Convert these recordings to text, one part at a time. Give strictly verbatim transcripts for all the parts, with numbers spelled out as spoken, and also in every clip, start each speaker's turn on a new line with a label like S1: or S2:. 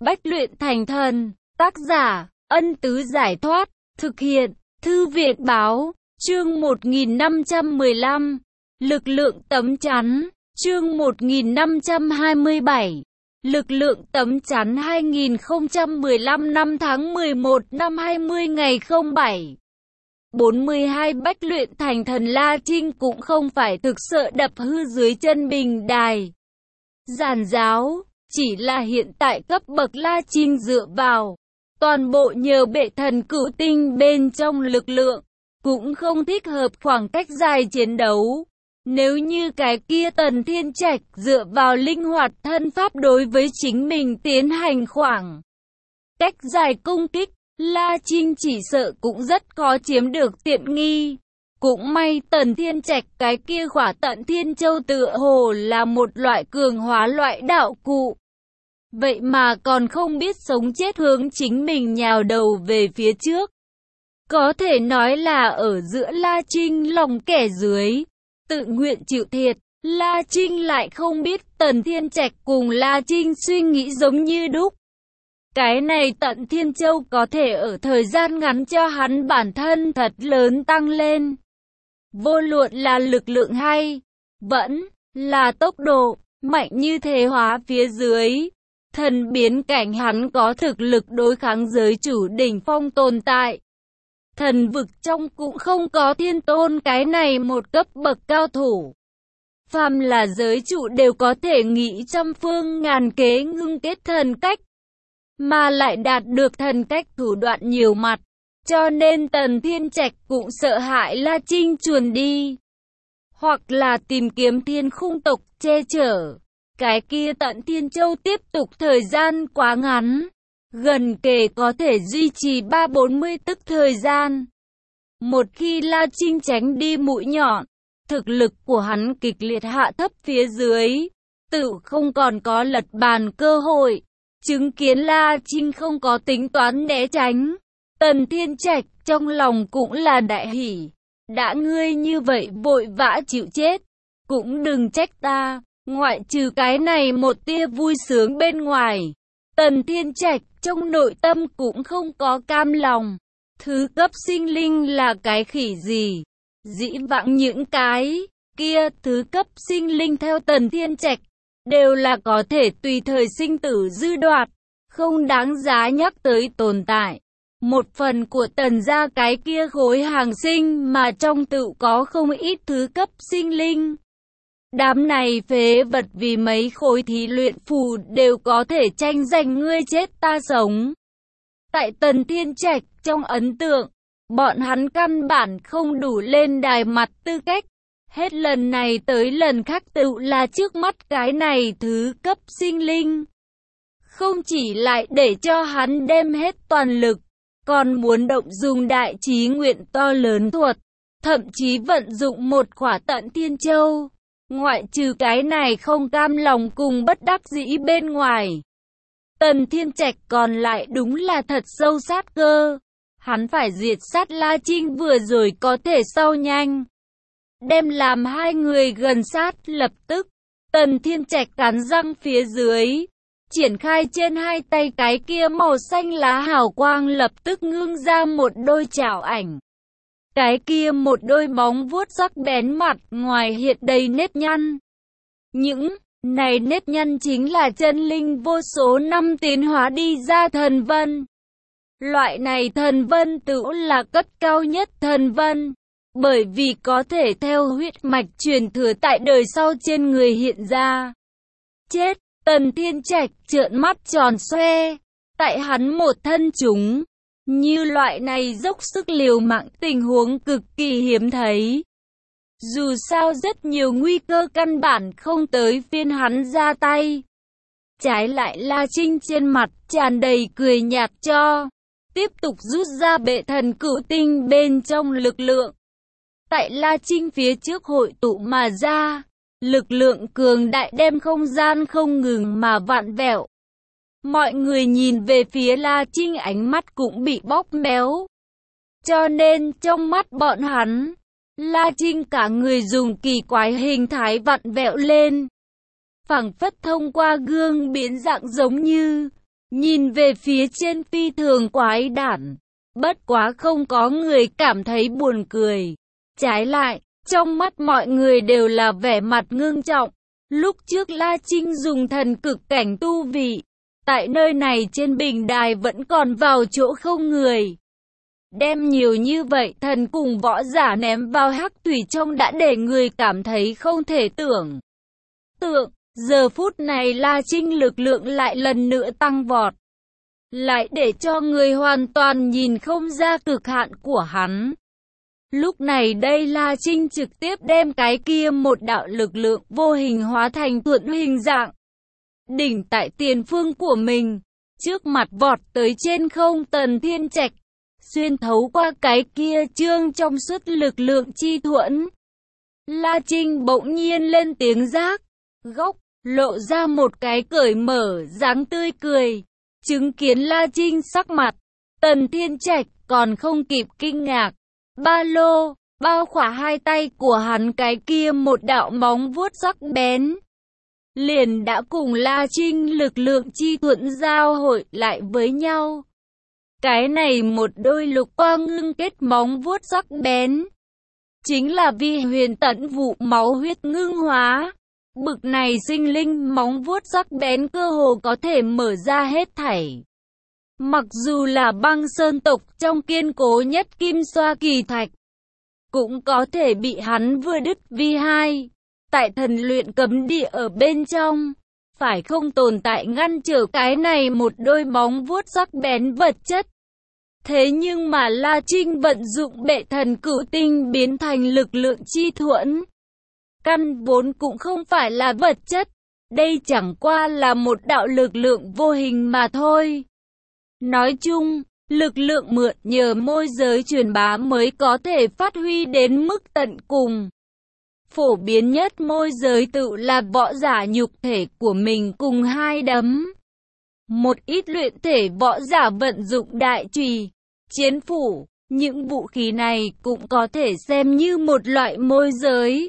S1: Bách luyện thành thần. Tác giả, Ân Tứ Giải Thoát. Thực hiện, Thư viện Báo. Chương một nghìn năm trăm mười lăm. Lực lượng tấm chắn. Chương một nghìn năm trăm hai mươi bảy. Lực lượng tấm chắn hai nghìn không trăm mười lăm năm tháng mười một năm hai mươi ngày không bảy. bốn mươi hai Bách luyện thành thần La Trinh cũng không phải thực sự đập hư dưới chân bình đài giàn giáo, chỉ là hiện tại cấp bậc La Trinh dựa vào toàn bộ nhờ bệ thần cửu tinh bên trong lực lượng, cũng không thích hợp khoảng cách dài chiến đấu. Nếu như cái kia Tần Thiên Trạch dựa vào linh hoạt thân pháp đối với chính mình tiến hành khoảng cách dài công kích, La Trinh chỉ sợ cũng rất khó chiếm được tiện nghi. Cũng may Tần Thiên Trạch cái kia khỏa tận thiên châu tựa hồ là một loại cường hóa loại đạo cụ. Vậy mà còn không biết sống chết hướng chính mình nhào đầu về phía trước. Có thể nói là ở giữa La Trinh lòng kẻ dưới, tự nguyện chịu thiệt. La Trinh lại không biết Tần Thiên Trạch cùng La Trinh suy nghĩ giống như đúc. Cái này tận Thiên Châu có thể ở thời gian ngắn cho hắn bản thân thật lớn tăng lên. Vô luận là lực lượng hay, vẫn là tốc độ, mạnh như thế hóa phía dưới. Thần biến cảnh hắn có thực lực đối kháng giới chủ đỉnh phong tồn tại. Thần vực trong cũng không có thiên tôn cái này một cấp bậc cao thủ. Phàm là giới chủ đều có thể nghĩ trăm phương ngàn kế ngưng kết thần cách, mà lại đạt được thần cách thủ đoạn nhiều mặt. Cho nên Tần Thiên Trạch cũng sợ hãi La Trinh chuồn đi, hoặc là tìm kiếm thiên khung tộc che chở. Cái kia tận Thiên Châu tiếp tục thời gian quá ngắn, gần kề có thể duy trì ba bốn mươi tức thời gian. Một khi La Trinh tránh đi mũi nhọn, thực lực của hắn kịch liệt hạ thấp phía dưới, tự không còn có lật bàn cơ hội. Chứng kiến La Trinh không có tính toán né tránh, Tần Thiên Trạch trong lòng cũng là đại hỉ. Đã ngươi như vậy vội vã chịu chết, cũng đừng trách ta. Ngoại trừ cái này một tia vui sướng bên ngoài, Tần Thiên Trạch trong nội tâm cũng không có cam lòng. Thứ cấp sinh linh là cái khỉ gì? Dĩ vãng những cái kia thứ cấp sinh linh theo Tần Thiên Trạch đều là có thể tùy thời sinh tử dư đoạt, không đáng giá nhắc tới tồn tại. Một phần của Tần gia cái kia khối hàng sinh mà trong tự có không ít thứ cấp sinh linh. Đám này phế vật vì mấy khối thí luyện phù đều có thể tranh giành ngươi chết ta sống. Tại Tần Thiên Trạch trong ấn tượng, bọn hắn căn bản không đủ lên đài mặt tư cách. Hết lần này tới lần khác tự là trước mắt cái này thứ cấp sinh linh. Không chỉ lại để cho hắn đem hết toàn lực, còn muốn động dùng đại trí nguyện to lớn thuật, thậm chí vận dụng một khỏa tận Thiên Châu. Ngoại trừ cái này không cam lòng cùng bất đắc dĩ bên ngoài, Tần Thiên Trạch còn lại đúng là thật sâu sát cơ. Hắn phải diệt sát La Trinh vừa rồi có thể sau nhanh đem làm hai người gần sát. Lập tức Tần Thiên Trạch cắn răng phía dưới, triển khai trên hai tay cái kia màu xanh lá hào quang, lập tức ngưng ra một đôi chảo ảnh. Cái kia một đôi móng vuốt sắc bén mặt ngoài hiện đầy nếp nhăn. Những này nếp nhăn chính là chân linh vô số năm tiến hóa đi ra thần vân. Loại này thần vân tự là cấp cao nhất thần vân, bởi vì có thể theo huyết mạch truyền thừa tại đời sau trên người hiện ra. Chết! Tần Thiên Trạch trợn mắt tròn xoe. Tại hắn một thân chúng, như loại này dốc sức liều mạng tình huống cực kỳ hiếm thấy. Dù sao rất nhiều nguy cơ căn bản không tới phiên hắn ra tay. Trái lại La Trinh trên mặt tràn đầy cười nhạt cho, tiếp tục rút ra bệ thần cửu tinh bên trong lực lượng. Tại La Trinh phía trước hội tụ mà ra, lực lượng cường đại đem không gian không ngừng mà vặn vẹo. Mọi người nhìn về phía La Trinh ánh mắt cũng bị bóp méo. Cho nên trong mắt bọn hắn, La Trinh cả người dùng kỳ quái hình thái vặn vẹo lên, phảng phất thông qua gương biến dạng giống như nhìn về phía trên phi thường quái đản. Bất quá không có người cảm thấy buồn cười. Trái lại, trong mắt mọi người đều là vẻ mặt ngưng trọng. Lúc trước La Trinh dùng thần cực cảnh tu vị, tại nơi này trên bình đài vẫn còn vào chỗ không người. Đem nhiều như vậy thần cùng võ giả ném vào hắc thủy trong đã để người cảm thấy không thể tưởng tượng. Giờ phút này La Trinh lực lượng lại lần nữa tăng vọt, lại để cho người hoàn toàn nhìn không ra cực hạn của hắn. Lúc này đây La Trinh trực tiếp đem cái kia một đạo lực lượng vô hình hóa thành thuận hình dạng. Đỉnh tại tiền phương của mình, trước mặt vọt tới trên không Tần Thiên Trạch, xuyên thấu qua cái kia trương trong suốt lực lượng chi thuẫn. La Trinh bỗng nhiên lên tiếng rác, góc, lộ ra một cái cởi mở dáng tươi cười. Chứng kiến La Trinh sắc mặt, Tần Thiên Trạch còn không kịp kinh ngạc. Ba lô, bao khỏa hai tay của hắn cái kia một đạo móng vuốt sắc bén. Liền đã cùng La Trinh lực lượng chi thuẫn giao hội lại với nhau. Cái này một đôi lục quang ngưng kết móng vuốt sắc bén, chính là vi huyền tận vụ máu huyết ngưng hóa. Bực này sinh linh móng vuốt sắc bén cơ hồ có thể mở ra hết thảy. Mặc dù là băng sơn tộc trong kiên cố nhất kim xoa kỳ thạch, cũng có thể bị hắn vừa đứt vi hai. Tại thần luyện cấm địa ở bên trong, phải không tồn tại ngăn trở cái này một đôi móng vuốt sắc bén vật chất. Thế nhưng mà La Trinh vận dụng bệ thần cửu tinh biến thành lực lượng chi thuẫn. Căn vốn cũng không phải là vật chất, đây chẳng qua là một đạo lực lượng vô hình mà thôi. Nói chung, lực lượng mượn nhờ môi giới truyền bá mới có thể phát huy đến mức tận cùng. Phổ biến nhất môi giới tự là võ giả nhục thể của mình cùng hai đấm. Một ít luyện thể võ giả vận dụng đại chùy, chiến phủ, những vũ khí này cũng có thể xem như một loại môi giới.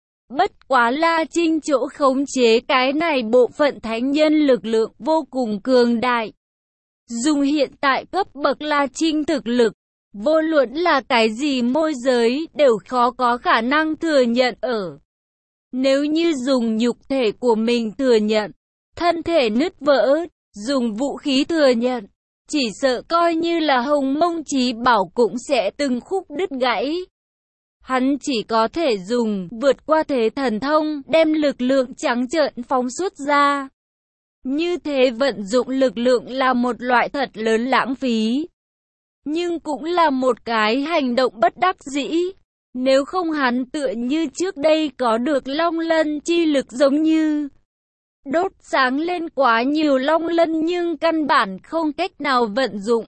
S1: Bất quá La Trinh chỗ khống chế cái này bộ phận thánh nhân lực lượng vô cùng cường đại. Dùng hiện tại cấp bậc La Trinh thực lực, vô luận là cái gì môi giới đều khó có khả năng thừa nhận ở. Nếu như dùng nhục thể của mình thừa nhận, thân thể nứt vỡ, dùng vũ khí thừa nhận, chỉ sợ coi như là hồng mông chí bảo cũng sẽ từng khúc đứt gãy. Hắn chỉ có thể dùng vượt qua thế thần thông, đem lực lượng trắng trợn phóng xuất ra. Như thế vận dụng lực lượng là một loại thật lớn lãng phí, nhưng cũng là một cái hành động bất đắc dĩ. Nếu không hắn tựa như trước đây có được long lân chi lực giống như đốt sáng lên quá nhiều long lân nhưng căn bản không cách nào vận dụng.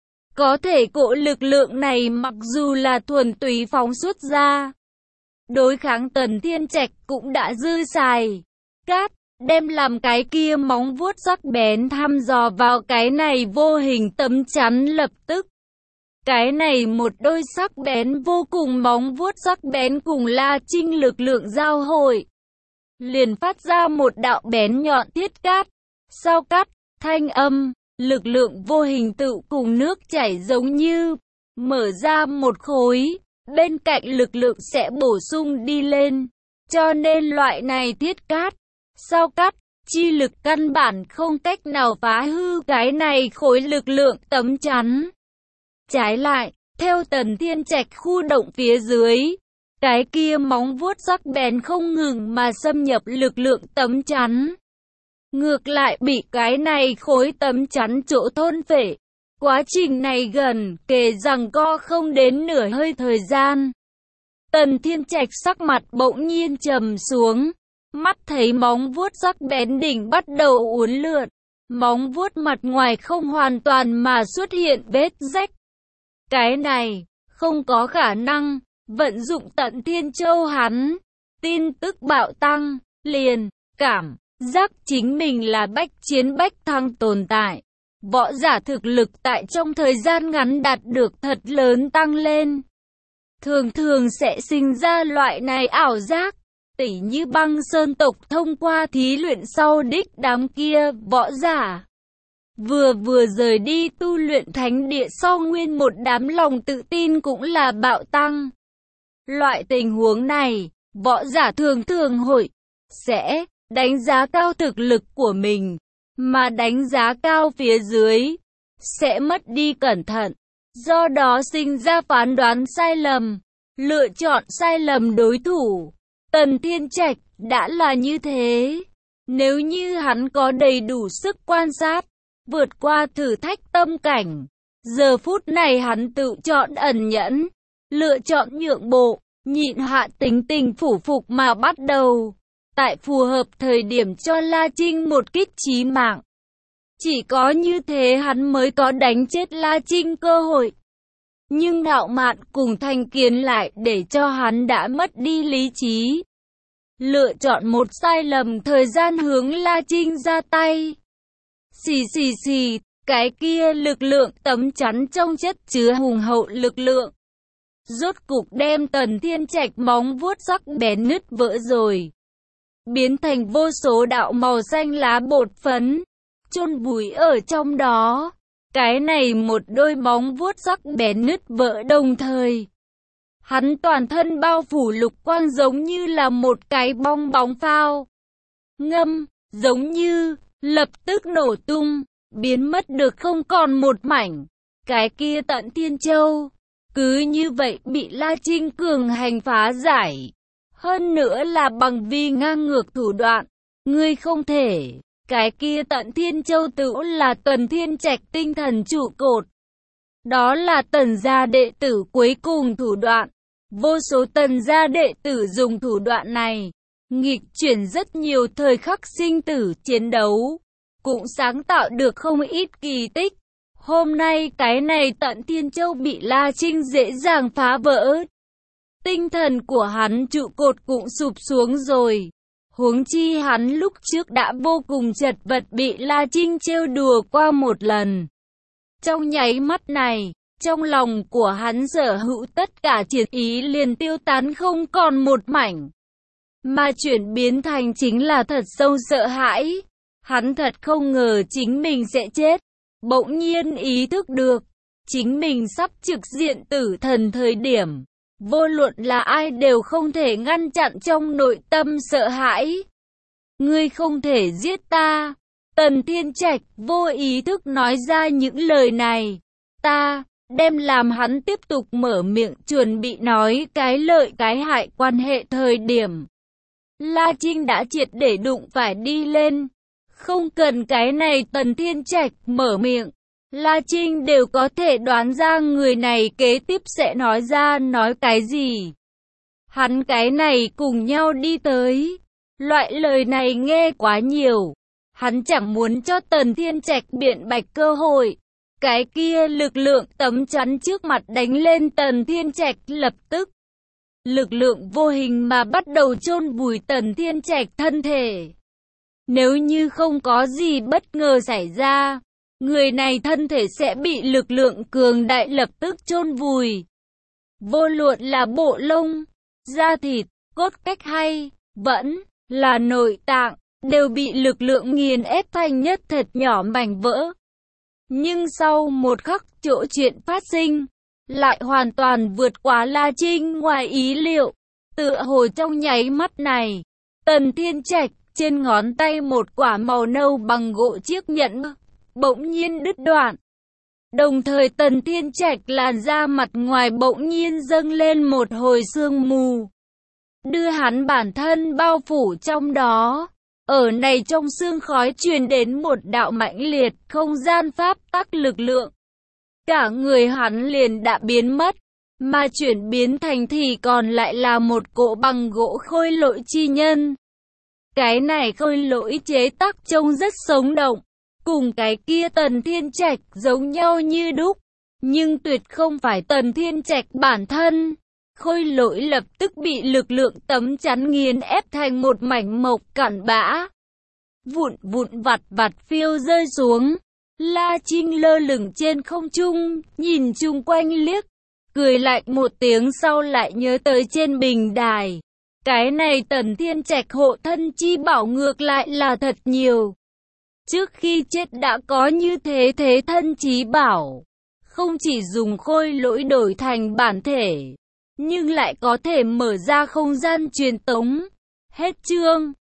S1: Có thể cỗ lực lượng này mặc dù là thuần túy phóng xuất ra, đối kháng Tần Thiên Trạch cũng đã dư xài. Cát, đem làm cái kia móng vuốt sắc bén thăm dò vào cái này vô hình tấm chắn lập tức. Cái này một đôi sắc bén vô cùng móng vuốt sắc bén cùng La Trinh lực lượng giao hội, liền phát ra một đạo bén nhọn thiết cát. Sau cắt, thanh âm, lực lượng vô hình tự cùng nước chảy giống như mở ra một khối, bên cạnh lực lượng sẽ bổ sung đi lên. Cho nên loại này thiết cát, sau cắt, chi lực căn bản không cách nào phá hư cái này khối lực lượng tấm chắn. Trái lại, theo Tần Thiên Trạch khu động phía dưới, cái kia móng vuốt sắc bén không ngừng mà xâm nhập lực lượng tấm chắn. Ngược lại bị cái này khối tấm chắn chỗ thôn phệ. Quá trình này gần kề rằng co không đến nửa hơi thời gian. Tần Thiên Trạch sắc mặt bỗng nhiên trầm xuống. Mắt thấy móng vuốt sắc bén đỉnh bắt đầu uốn lượn. Móng vuốt mặt ngoài không hoàn toàn mà xuất hiện vết rách. Cái này, không có khả năng, vận dụng tận Thiên Châu hắn. Tin tức bạo tăng, liền, cảm giác chính mình là bách chiến bách thăng tồn tại. Võ giả thực lực tại trong thời gian ngắn đạt được thật lớn tăng lên. Thường thường sẽ sinh ra loại này ảo giác, tỉ như băng sơn tộc thông qua thí luyện sau đích đám kia võ giả. vừa vừa rời đi tu luyện thánh địa so nguyên một đám lòng tự tin cũng là bạo tăng. Loại tình huống này, võ giả thường thường hội sẽ đánh giá cao thực lực của mình, mà đánh giá cao phía dưới sẽ mất đi cẩn thận, do đó sinh ra phán đoán sai lầm, lựa chọn sai lầm đối thủ. Tần Thiên Trạch đã là như thế. Nếu như hắn có đầy đủ sức quan sát, vượt qua thử thách tâm cảnh, giờ phút này hắn tự chọn ẩn nhẫn, lựa chọn nhượng bộ, nhịn hạ tính tình phủ phục mà bắt đầu, tại phù hợp thời điểm cho La Trinh một kích chí mạng. Chỉ có như thế hắn mới có đánh chết La Trinh cơ hội. Nhưng ngạo mạn cùng thành kiến lại để cho hắn đã mất đi lý trí. Lựa chọn một sai lầm thời gian hướng La Trinh ra tay. Xì xì xì, cái kia lực lượng tấm chắn trong chất chứa hùng hậu lực lượng. Rốt cục đem Tần Thiên Trạch móng vuốt sắc bén nứt vỡ rồi. Biến thành vô số đạo màu xanh lá bột phấn, chôn vùi ở trong đó. Cái này một đôi móng vuốt sắc bén nứt vỡ đồng thời. Hắn toàn thân bao phủ lục quang giống như là một cái bong bóng phao. Ngâm, giống như, lập tức nổ tung, biến mất được không còn một mảnh. Cái kia Tận Thiên Châu, cứ như vậy bị La Trinh cường hành phá giải. Hơn nữa là bằng vi ngang ngược thủ đoạn, ngươi không thể. Cái kia Tận Thiên Châu tự là Tần Thiên Trạch tinh thần trụ cột. Đó là Tần gia đệ tử cuối cùng thủ đoạn. Vô số Tần gia đệ tử dùng thủ đoạn này, nghịch chuyển rất nhiều thời khắc sinh tử chiến đấu, cũng sáng tạo được không ít kỳ tích. Hôm nay cái này Tận Thiên Châu bị La Trinh dễ dàng phá vỡ. Tinh thần của hắn trụ cột cũng sụp xuống rồi. Huống chi hắn lúc trước đã vô cùng chật vật bị La Trinh trêu đùa qua một lần. Trong nháy mắt này, trong lòng của hắn sở hữu tất cả chiến ý liền tiêu tán không còn một mảnh. Mà chuyển biến thành chính là thật sâu sợ hãi. Hắn thật không ngờ chính mình sẽ chết. Bỗng nhiên ý thức được, chính mình sắp trực diện tử thần thời điểm. Vô luận là ai đều không thể ngăn chặn trong nội tâm sợ hãi. Ngươi không thể giết ta. Tần Thiên Trạch vô ý thức nói ra những lời này. Ta, đem làm hắn tiếp tục mở miệng chuẩn bị nói cái lợi cái hại quan hệ thời điểm. La Trinh đã triệt để đụng phải đi lên. Không cần cái này Tần Thiên Trạch mở miệng. La Trinh đều có thể đoán ra người này kế tiếp sẽ nói ra nói cái gì. Hắn cái này cùng nhau đi tới. Loại lời này nghe quá nhiều. Hắn chẳng muốn cho Tần Thiên Trạch biện bạch cơ hội. Cái kia lực lượng tấm chắn trước mặt đánh lên Tần Thiên Trạch lập tức. Lực lượng vô hình mà bắt đầu chôn vùi Tần Thiên Trạch thân thể. Nếu như không có gì bất ngờ xảy ra, người này thân thể sẽ bị lực lượng cường đại lập tức chôn vùi. Vô luận là bộ lông, da thịt, cốt cách hay, vẫn là nội tạng, đều bị lực lượng nghiền ép thành nhất thật nhỏ mảnh vỡ. Nhưng sau một khắc chỗ chuyện phát sinh, lại hoàn toàn vượt quá La Trinh ngoài ý liệu. Tựa hồ trong nháy mắt này, Tần Thiên Trạch trên ngón tay một quả màu nâu bằng gỗ chiếc nhẫn bỗng nhiên đứt đoạn. Đồng thời Tần Thiên Trạch làn da mặt ngoài bỗng nhiên dâng lên một hồi sương mù, đưa hắn bản thân bao phủ trong đó. Ở này trong sương khói truyền đến một đạo mãnh liệt không gian pháp tắc lực lượng. Cả người hắn liền đã biến mất, mà chuyển biến thành thì còn lại là một cỗ bằng gỗ khôi lỗi chi nhân. Cái này khôi lỗi chế tác trông rất sống động, cùng cái kia Tần Thiên Trạch giống nhau như đúc, nhưng tuyệt không phải Tần Thiên Trạch bản thân. Khôi lỗi lập tức bị lực lượng tấm chắn nghiền ép thành một mảnh mộc cặn bã. Vụn vụn vặt vặt phiêu rơi xuống. La Trinh lơ lửng trên không trung, nhìn chung quanh liếc, cười lạnh một tiếng sau lại nhớ tới trên bình đài. Cái này Tần Thiên Trạch hộ thân chi bảo ngược lại là thật nhiều. trước khi chết đã có như thế thế thân chí bảo. Không chỉ dùng khôi lỗi đổi thành bản thể, nhưng lại có thể mở ra không gian truyền tống. Hết chương.